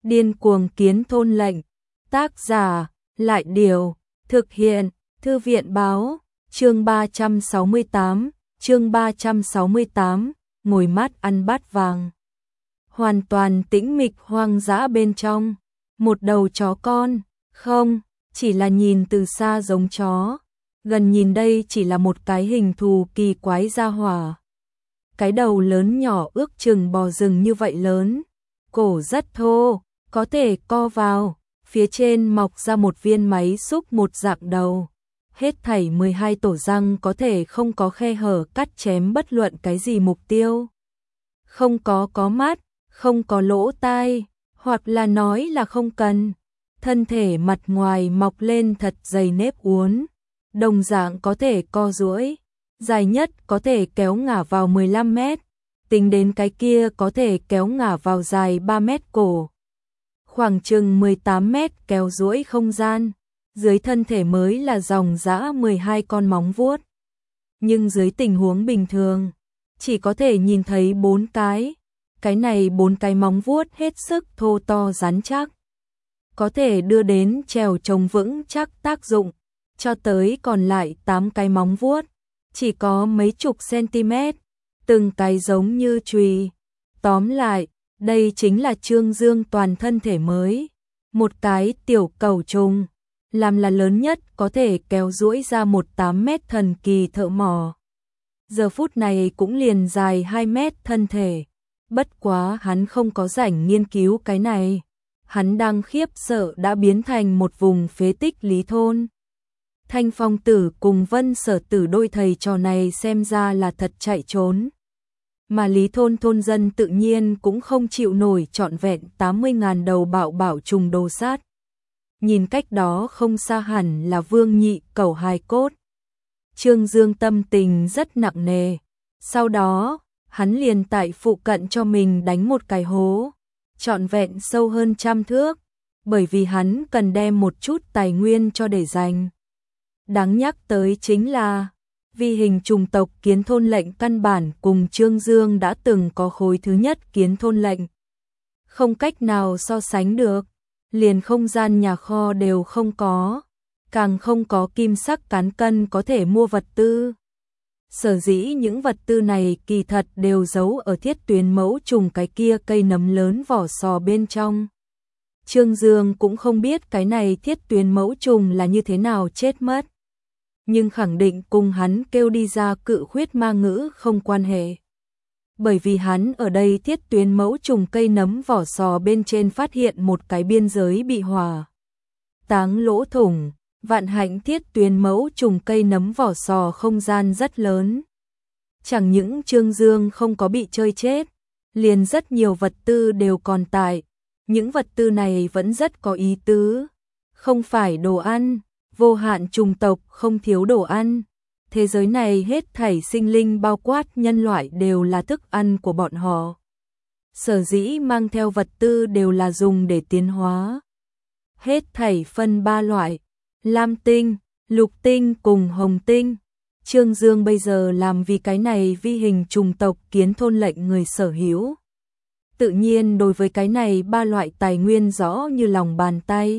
Điên cuồng kiến thôn lệnh. Tác giả, Lại Điều. Thực hiện, Thư viện Báo. Chương 368, ngồi mát ăn bát vàng. Hoàn toàn tĩnh mịch hoang dã bên trong. Một đầu chó con, không, chỉ là nhìn từ xa giống chó. Gần nhìn đây chỉ là một cái hình thù kỳ quái ra hỏa. Cái đầu lớn nhỏ ước chừng bò rừng như vậy lớn. Cổ rất thô, có thể co vào. Phía trên mọc ra một viên máy xúc một dạng đầu. Hết thảy 12 tổ răng có thể không có khe hở cắt chém bất luận cái gì mục tiêu. Không có mắt, không có lỗ tai, hoặc là nói là không cần. Thân thể mặt ngoài mọc lên thật dày nếp uốn, đồng dạng có thể co duỗi, dài nhất có thể kéo ngả vào 15 mét, tính đến cái kia có thể kéo ngả vào dài 3 mét cổ. Khoảng chừng 18 mét kéo duỗi không gian, dưới thân thể mới là dòng dã 12 con móng vuốt. Nhưng dưới tình huống bình thường, chỉ có thể nhìn thấy 4 cái này 4 cái móng vuốt hết sức thô to rắn chắc. Có thể đưa đến trèo trồng vững chắc tác dụng, cho tới còn lại 8 cái móng vuốt, chỉ có mấy chục cm, từng cái giống như chùy. Tóm lại, đây chính là Trương Dương toàn thân thể mới, một cái tiểu cẩu trùng, làm là lớn nhất có thể kéo duỗi ra 18 mét thần kỳ thợ mỏ. Giờ phút này cũng liền dài 2 mét thân thể, bất quá hắn không có rảnh nghiên cứu cái này, hắn đang khiếp sợ đã biến thành một vùng phế tích Lý thôn. Thanh Phong Tử cùng Vân Sở Tử đôi thầy trò này xem ra là thật chạy trốn. Mà Lý thôn thôn dân tự nhiên cũng không chịu nổi trọn vẹn 80.000 đầu bạo trùng đồ sát. Nhìn cách đó không xa hẳn là Vương Nhị cẩu hài cốt. Trương Dương tâm tình rất nặng nề. Sau đó, hắn liền tại phụ cận cho mình đánh một cái hố, trọn vẹn sâu hơn 100 thước, bởi vì hắn cần đem một chút tài nguyên cho để dành. Đáng nhắc tới chính là vi hình trùng tộc kiến thôn lệnh căn bản cùng Trương Dương đã từng có khối thứ nhất kiến thôn lệnh. Không cách nào so sánh được, liền không gian nhà kho đều không có, càng không có kim sắc cán cân có thể mua vật tư. Sở dĩ những vật tư này kỳ thật đều giấu ở thiết tuyến mẫu trùng cái kia cây nấm lớn vỏ sò bên trong. Trương Dương cũng không biết cái này thiết tuyến mẫu trùng là như thế nào chết mất, nhưng khẳng định cùng hắn kêu đi ra cự khuyết ma ngữ không quan hệ. Bởi vì hắn ở đây thiết tuyến mẫu trùng cây nấm vỏ sò bên trên phát hiện một cái biên giới bị hỏa táng lỗ thủng. Vạn hạnh thiết tuyến mẫu trùng cây nấm vỏ sò không gian rất lớn. Chẳng những Trương Dương không có bị chơi chết, liền rất nhiều vật tư đều còn tại. Những vật tư này vẫn rất có ý tứ. Không phải đồ ăn, vô hạn trùng tộc không thiếu đồ ăn. Thế giới này hết thảy sinh linh bao quát nhân loại đều là thức ăn của bọn họ. Sở dĩ mang theo vật tư đều là dùng để tiến hóa. Hết thảy phân 3 loại. Lam tinh, lục tinh cùng hồng tinh. Trương Dương bây giờ làm vì cái này vi hình trùng tộc kiến thôn lệnh người sở hữu. Tự nhiên đối với cái này 3 loại tài nguyên rõ như lòng bàn tay.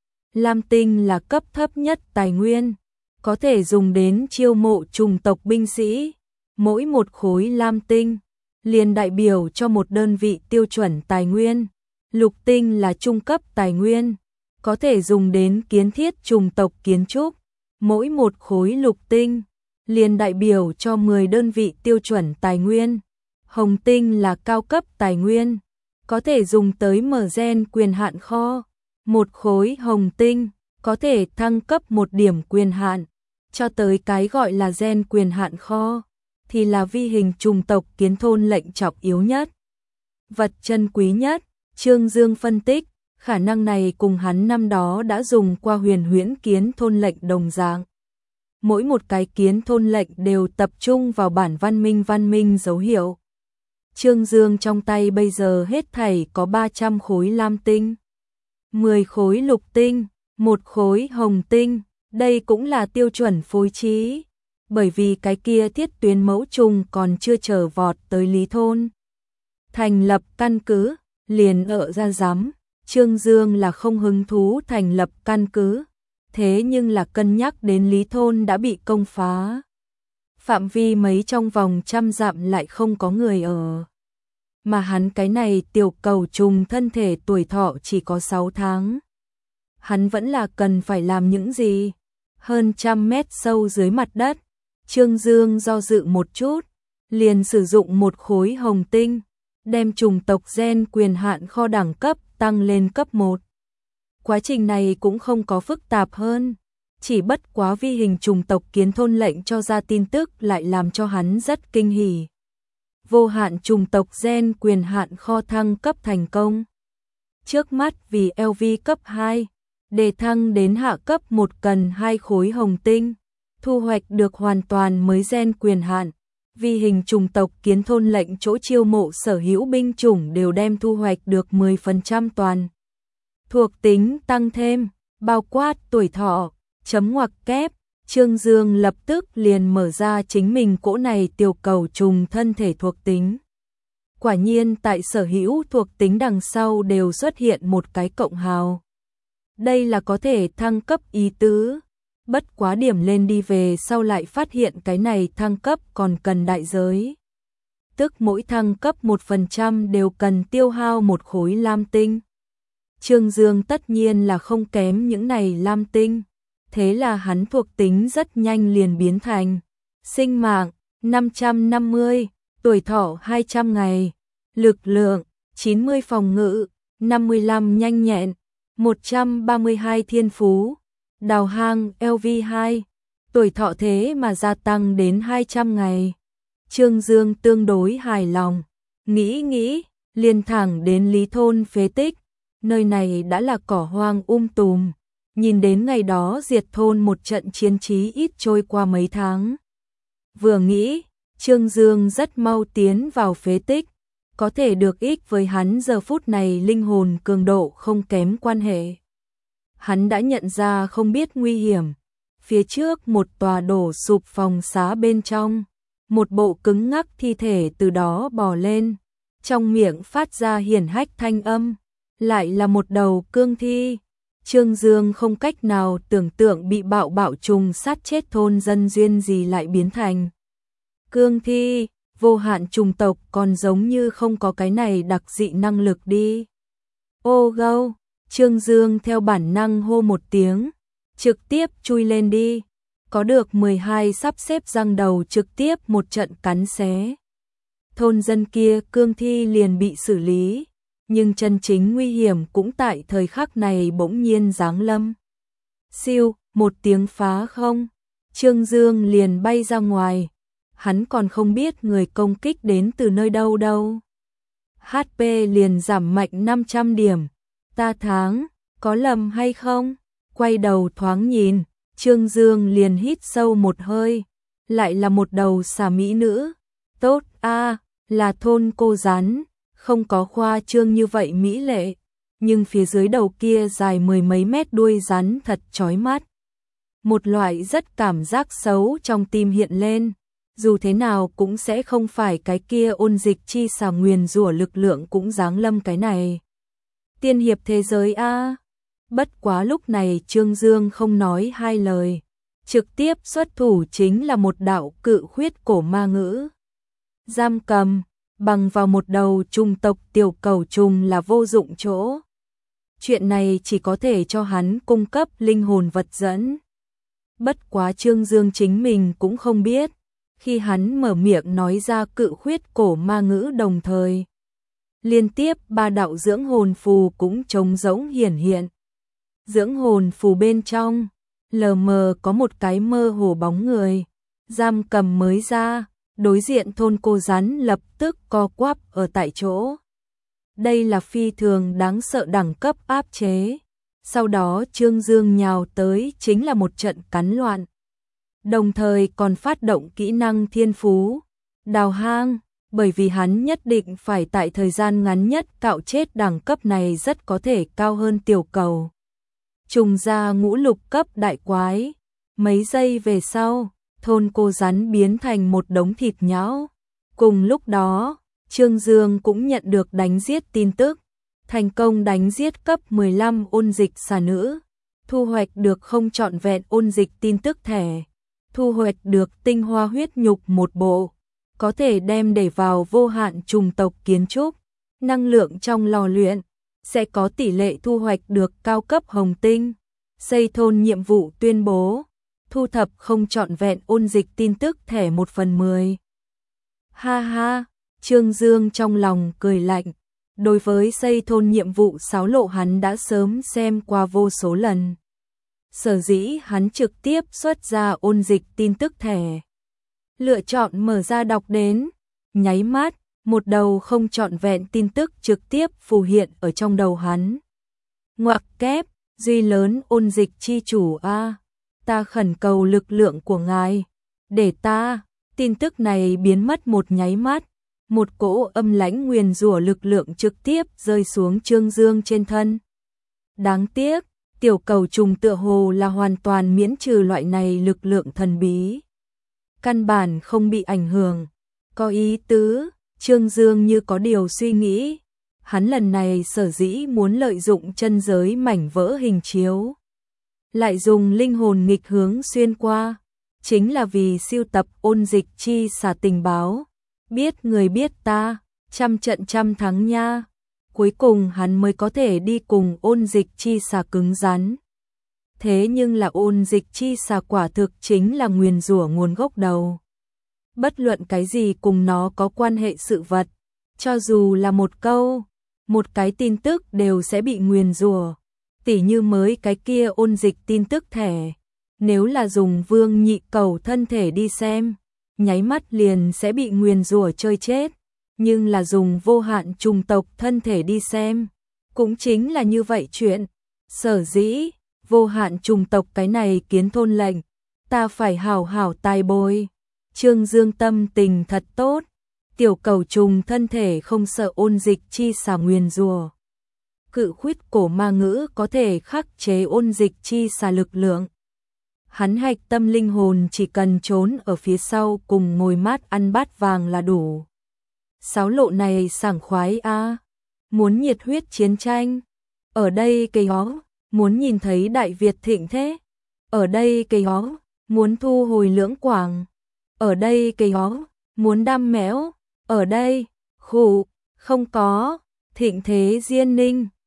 Lam tinh là cấp thấp nhất tài nguyên, có thể dùng đến chiêu mộ trùng tộc binh sĩ. Mỗi một khối lam tinh liền đại biểu cho một đơn vị tiêu chuẩn tài nguyên. Lục tinh là trung cấp tài nguyên, có thể dùng đến kiến thiết trùng tộc kiến trúc. Mỗi một khối lục tinh liền đại biểu cho 10 đơn vị tiêu chuẩn tài nguyên. Hồng tinh là cao cấp tài nguyên, có thể dùng tới mở gen quyền hạn kho. Một khối hồng tinh có thể thăng cấp một điểm quyền hạn, cho tới cái gọi là gen quyền hạn kho, thì là vi hình trùng tộc kiến thôn lệnh trọng yếu nhất. Vật chân quý nhất, Trương Dương phân tích, khả năng này cùng hắn năm đó đã dùng qua huyền huyễn kiến thôn lệnh đồng dạng. Mỗi một cái kiến thôn lệnh đều tập trung vào bản văn minh dấu hiệu. Trương Dương trong tay bây giờ hết thảy có 300 khối lam tinh, 10 khối lục tinh, 1 khối hồng tinh. Đây cũng là tiêu chuẩn phối trí, bởi vì cái kia thiết tuyến mẫu trùng còn chưa chờ vọt tới Lý thôn. Thành lập căn cứ, liền ở ra giám. Trương Dương là không hứng thú thành lập căn cứ, thế nhưng là cân nhắc đến Lý thôn đã bị công phá. Phạm vi mấy trong vòng 100 dặm lại không có người ở. Mà hắn cái này tiểu cầu trùng thân thể tuổi thọ chỉ có 6 tháng. Hắn vẫn là cần phải làm những gì? Hơn 100 mét sâu dưới mặt đất, Trương Dương do dự một chút, liền sử dụng một khối hồng tinh, đem chủng tộc gen quyền hạn kho đẳng cấp tăng lên cấp 1. Quá trình này cũng không có phức tạp hơn, chỉ bất quá vi hình chủng tộc kiến thôn lệnh cho ra tin tức lại làm cho hắn rất kinh hỉ. Vô hạn chủng tộc gen quyền hạn kho thăng cấp thành công. Trước mắt vì LV cấp 2, để thăng đến hạ cấp 1 cần 2 khối hồng tinh, thu hoạch được hoàn toàn mới gen quyền hạn. Vi hình chủng tộc kiến thôn lệnh chỗ chiêu mộ sở hữu binh chủng đều đem thu hoạch được 10% toàn. Thuộc tính tăng thêm, bao quát tuổi thọ, chấm ngoặc kép, Trương Dương lập tức liền mở ra chính mình cỗ này tiểu cầu trùng thân thể thuộc tính. Quả nhiên tại sở hữu thuộc tính đằng sau đều xuất hiện một cái cộng hào. Đây là có thể thăng cấp ý tứ. Bất quá điểm lên đi về sau lại phát hiện cái này thăng cấp còn cần đại giới. Tức mỗi thăng cấp 1% đều cần tiêu hao một khối lam tinh. Trương Dương tất nhiên là không kém những này lam tinh. Thế là hắn thuộc tính rất nhanh liền biến thành sinh mạng 550, tuổi thọ 200 ngày, lực lượng 90 phòng ngự, 55 nhanh nhẹn, 132 thiên phú, đào hang LV2, tuổi thọ thế mà gia tăng đến 200 ngày. Trương Dương tương đối hài lòng, nghĩ, liền thẳng đến Lý thôn phế tích, nơi này đã là cỏ hoang tùm. Nhìn đến ngày đó diệt thôn một trận chiến trí ít trôi qua mấy tháng. Vừa nghĩ, Trương Dương rất mau tiến vào phế tích, có thể được ích với hắn giờ phút này linh hồn cường độ không kém quan hệ. Hắn đã nhận ra không biết nguy hiểm, phía trước một tòa đổ sụp phòng xá bên trong, một bộ cứng ngắc thi thể từ đó bò lên, trong miệng phát ra hiển hách thanh âm, lại là một đầu cương thi. Trương Dương không cách nào tưởng tượng bị bạo trùng sát chết thôn dân duyên gì lại biến thành cương thi. Vô hạn trùng tộc còn giống như không có cái này đặc dị năng lực đi. Ô gâu, Trương Dương theo bản năng hô một tiếng, trực tiếp chui lên đi. Có được 12 sắp xếp răng đầu trực tiếp một trận cắn xé. Thôn dân kia cương thi liền bị xử lý. Nhưng chân chính nguy hiểm cũng tại thời khắc này bỗng nhiên giáng lâm. Siêu, một tiếng phá không, Trương Dương liền bay ra ngoài. Hắn còn không biết người công kích đến từ nơi đâu. HP liền giảm mạnh 500 điểm. Ta thắng, có lầm hay không? Quay đầu thoáng nhìn, Trương Dương liền hít sâu một hơi. Lại là một đầu xà mỹ nữ. Tốt là thôn cô rắn. Không có khoa trương như vậy mỹ lệ, nhưng phía dưới đầu kia dài 10 mấy mét đuôi rắn thật chói mắt. Một loại rất cảm giác xấu trong tim hiện lên, dù thế nào cũng sẽ không phải cái kia ôn dịch chi xà nguyền rủa lực lượng cũng giáng lâm cái này. Tiên hiệp thế giới Bất quá lúc này Trương Dương không nói hai lời, trực tiếp xuất thủ chính là một đạo cự khuyết cổ ma ngữ. Giam cầm bằng vào một đầu trùng tộc tiểu cầu trùng là vô dụng chỗ. Chuyện này chỉ có thể cho hắn cung cấp linh hồn vật dẫn. Bất quá Trương Dương chính mình cũng không biết, khi hắn mở miệng nói ra cự khuyết cổ ma ngữ đồng thời. Liên tiếp 3 đạo dưỡng hồn phù cũng trống rỗng hiển hiện. Dưỡng hồn phù bên trong, lờ mờ có một cái mơ hồ bóng người, giam cầm mới ra. Đối diện thôn cô rắn lập tức co quắp ở tại chỗ. Đây là phi thường đáng sợ đẳng cấp áp chế. Sau đó Trương Dương nhào tới chính là một trận cắn loạn. Đồng thời còn phát động kỹ năng thiên phú, đào hang, bởi vì hắn nhất định phải tại thời gian ngắn nhất cạo chết đẳng cấp này rất có thể cao hơn tiểu cầu. Trùng ra ngũ lục cấp đại quái. Mấy giây về sau, thôn cô rắn biến thành một đống thịt nhão. Cùng lúc đó, Trương Dương cũng nhận được đánh giết tin tức. thành công đánh giết cấp 15 ôn dịch xà nữ, thu hoạch được không trọn vẹn ôn dịch tin tức thẻ, thu hoạch được tinh hoa huyết nhục một bộ, có thể đem để vào vô hạn trùng tộc kiến trúc, năng lượng trong lò luyện, sẽ có tỷ lệ thu hoạch được cao cấp hồng tinh, xây thôn nhiệm vụ tuyên bố, thu thập không trọn vẹn ôn dịch tin tức thẻ 1/10. Ha ha, Trương Dương trong lòng cười lạnh, đối với xây thôn nhiệm vụ xáo lộ hắn đã sớm xem qua vô số lần. Sở dĩ hắn trực tiếp xuất ra ôn dịch tin tức thẻ. Lựa chọn mở ra đọc đến, nháy mắt, một đầu không trọn vẹn tin tức trực tiếp phù hiện ở trong đầu hắn. Ngoặc kép, duy lớn ôn dịch chi chủ a, ta khẩn cầu lực lượng của ngài, để ta, tin tức này biến mất một nháy mắt, một cỗ âm lãnh nguyền rủa lực lượng trực tiếp rơi xuống Trương Dương trên thân. Đáng tiếc, tiểu cầu trùng tựa hồ là hoàn toàn miễn trừ loại này lực lượng thần bí. Căn bản không bị ảnh hưởng, có ý tứ, Trương Dương như có điều suy nghĩ. Hắn lần này sở dĩ muốn lợi dụng chân giới mảnh vỡ hình chiếu, lại dùng linh hồn nghịch hướng xuyên qua, chính là vì siêu tập ôn dịch chi xà tình báo, biết người biết ta, trăm trận trăm thắng nha. Cuối cùng hắn mới có thể đi cùng ôn dịch chi xà cứng rắn. Thế nhưng là ôn dịch chi xà quả thực chính là nguyền rủa nguồn gốc đầu. Bất luận cái gì cùng nó có quan hệ sự vật, cho dù là một câu, một cái tin tức đều sẽ bị nguyền rủa. Tỉ như mới cái kia ôn dịch tin tức thẻ, nếu là dùng vương nhị cầu thân thể đi xem, nháy mắt liền sẽ bị nguyền rủa chơi chết. Nhưng là dùng vô hạn trùng tộc thân thể đi xem, cũng chính là như vậy chuyện. Sở dĩ, vô hạn trùng tộc cái này kiến thôn lệnh, ta phải hảo hảo tài bồi. Trương Dương tâm tình thật tốt, tiểu cầu trùng thân thể không sợ ôn dịch chi xà nguyền rủa. Cự khuyết cổ ma ngữ có thể khắc chế ôn dịch chi xà lực lượng. Hắn hạch tâm linh hồn chỉ cần trốn ở phía sau cùng ngồi mát ăn bát vàng là đủ. Sáo lộ này sảng khoái a, muốn nhiệt huyết chiến tranh. Ở đây cây ó, muốn nhìn thấy Đại Việt thịnh thế. Ở đây cây ó, muốn thu hồi Lưỡng Quảng. Ở đây cây ó, muốn đam méo. Ở đây, khụ, không có, thịnh thế Diên Ninh.